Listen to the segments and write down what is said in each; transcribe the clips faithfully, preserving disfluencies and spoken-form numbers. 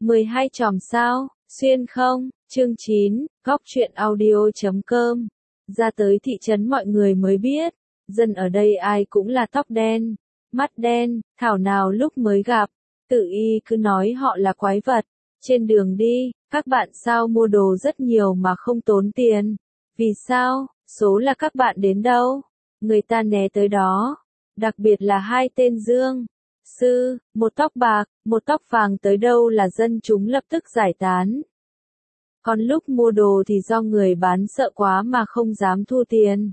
mười hai chòm sao, xuyên không, chương chín, góc truyện audio chấm com. Ra tới thị trấn mọi người mới biết, dân ở đây ai cũng là tóc đen, mắt đen, thảo nào lúc mới gặp, tự y cứ nói họ là quái vật. Trên đường đi, các bạn sao mua đồ rất nhiều mà không tốn tiền. Vì sao? Số là các bạn đến đâu, người ta né tới đó. Đặc biệt là hai tên Dương Sư, một tóc bạc, một tóc vàng tới đâu là dân chúng lập tức giải tán. Còn lúc mua đồ thì do người bán sợ quá mà không dám thu tiền.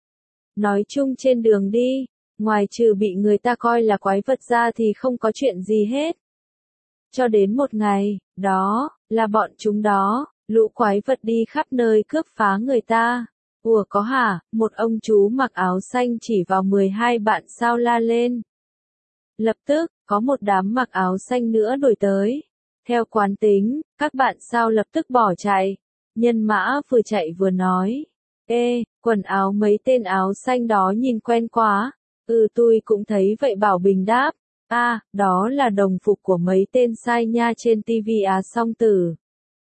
Nói chung trên đường đi, ngoài trừ bị người ta coi là quái vật ra thì không có chuyện gì hết. Cho đến một ngày, đó, là bọn chúng đó, lũ quái vật đi khắp nơi cướp phá người ta. Ủa có hả, một ông chú mặc áo xanh chỉ vào mười hai bạn sao la lên. Lập tức, có một đám mặc áo xanh nữa đuổi tới. Theo quán tính, các bạn sao lập tức bỏ chạy. Nhân mã vừa chạy vừa nói. Ê, quần áo mấy tên áo xanh đó nhìn quen quá. Ừ tôi cũng thấy vậy Bảo Bình đáp. À, đó là đồng phục của mấy tên sai nha trên tivi Á Song Tử.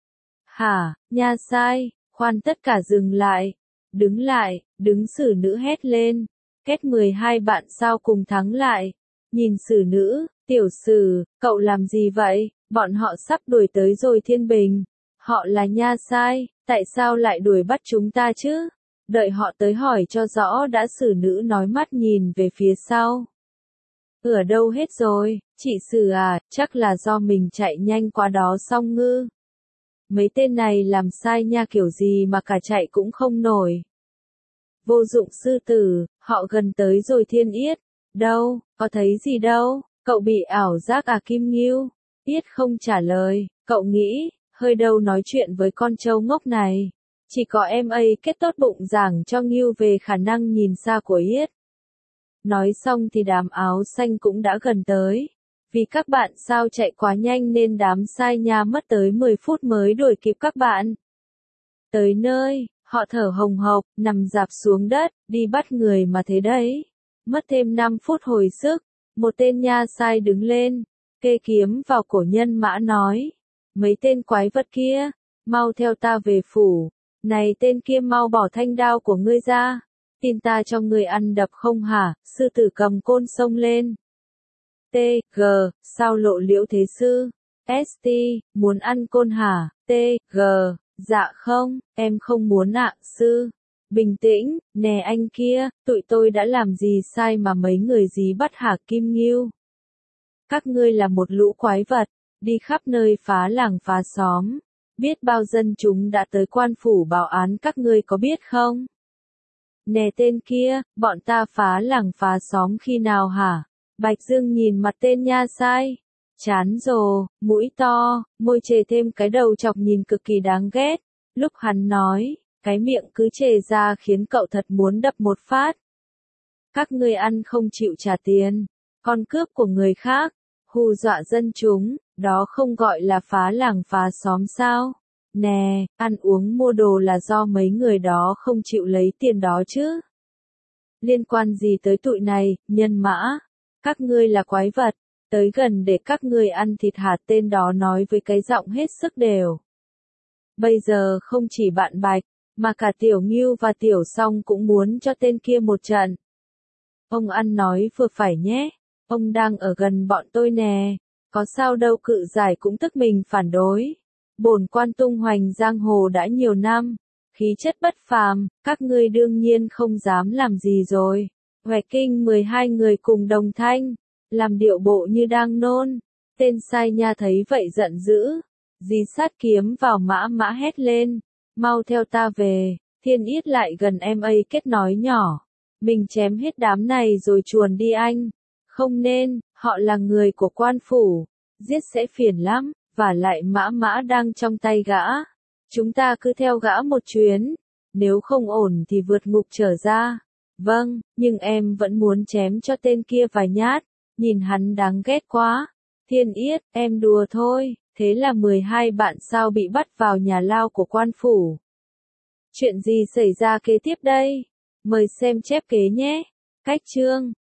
Hả, nha sai, khoan tất cả dừng lại. Đứng lại, đứng xử nữ hét lên. Kết mười hai bạn sao cùng thắng lại. Nhìn xử nữ, tiểu sử, cậu làm gì vậy? Bọn họ sắp đuổi tới rồi Thiên Bình. Họ là nha sai, tại sao lại đuổi bắt chúng ta chứ? Đợi họ tới hỏi cho rõ đã. Xử nữ nói mắt nhìn về phía sau. Ở đâu hết rồi, chị Sử à, chắc là do mình chạy nhanh qua đó xong ngư. Mấy tên này làm sai nha kiểu gì mà cả chạy cũng không nổi. Vô dụng sư tử, họ gần tới rồi Thiên Yết. Đâu, có thấy gì đâu, cậu bị ảo giác à Kim Ngưu? Yết không trả lời, cậu nghĩ, hơi đâu nói chuyện với con trâu ngốc này. Chỉ có em ấy kết tốt bụng giảng cho Ngưu về khả năng nhìn xa của Yết. Nói xong thì đám áo xanh cũng đã gần tới. Vì các bạn sao chạy quá nhanh nên đám sai nha mất tới mười phút mới đuổi kịp các bạn. Tới nơi, họ thở hồng hộc, nằm rạp xuống đất, đi bắt người mà thế đấy. Mất thêm năm phút hồi sức, một tên nha sai đứng lên, kê kiếm vào cổ nhân mã nói. Mấy tên quái vật kia, mau theo ta về phủ. Này tên kia mau bỏ thanh đao của ngươi ra. Tin ta cho ngươi ăn đập không hả? Sư tử cầm côn xông lên. T, G, sao lộ liễu thế sư? S, T, muốn ăn côn hả? T, G, dạ không, em không muốn ạ, sư. Bình tĩnh, nè anh kia, tụi tôi đã làm gì sai mà mấy người dí bắt hả Kim Ngưu? Các ngươi là một lũ quái vật, đi khắp nơi phá làng phá xóm. Biết bao dân chúng đã tới quan phủ báo án các ngươi có biết không? Nè tên kia, bọn ta phá làng phá xóm khi nào hả? Bạch Dương nhìn mặt tên nha sai. Chán rồ, mũi to, môi chề thêm cái đầu chọc nhìn cực kỳ đáng ghét. Lúc hắn nói, cái miệng cứ chề ra khiến cậu thật muốn đập một phát. Các ngươi ăn không chịu trả tiền, con cướp của người khác, hù dọa dân chúng, đó không gọi là phá làng phá xóm sao? Nè, ăn uống mua đồ là do mấy người đó không chịu lấy tiền đó chứ. Liên quan gì tới tụi này, nhân mã? Các ngươi là quái vật, tới gần để các ngươi ăn thịt hả? Tên đó nói với cái giọng hết sức đều. Bây giờ không chỉ bạn Bạch, mà cả Tiểu Ngưu và Tiểu Song cũng muốn cho tên kia một trận. Ông ăn nói vừa phải nhé, ông đang ở gần bọn tôi nè, có sao đâu. Cự giải cũng tức mình phản đối. Bổn quan tung hoành giang hồ đã nhiều năm, khí chất bất phàm, các ngươi đương nhiên không dám làm gì rồi. Hoè kinh mười hai người cùng đồng thanh, làm điệu bộ như đang nôn. Tên sai nha thấy vậy giận dữ, dí sát kiếm vào mã mã hét lên. Mau theo ta về. Thiên Yết lại gần em ấy kết nói nhỏ. Mình chém hết đám này rồi chuồn đi anh. Không nên, họ là người của quan phủ. Giết sẽ phiền lắm, và lại mã mã đang trong tay gã. Chúng ta cứ theo gã một chuyến. Nếu không ổn thì vượt ngục trở ra. Vâng, nhưng em vẫn muốn chém cho tên kia vài nhát. Nhìn hắn đáng ghét quá. Thiên Yết, em đùa thôi. Thế là mười hai bạn sao bị bắt vào nhà lao của quan phủ. Chuyện gì xảy ra kế tiếp đây? Mời xem chép kế nhé. Cách chương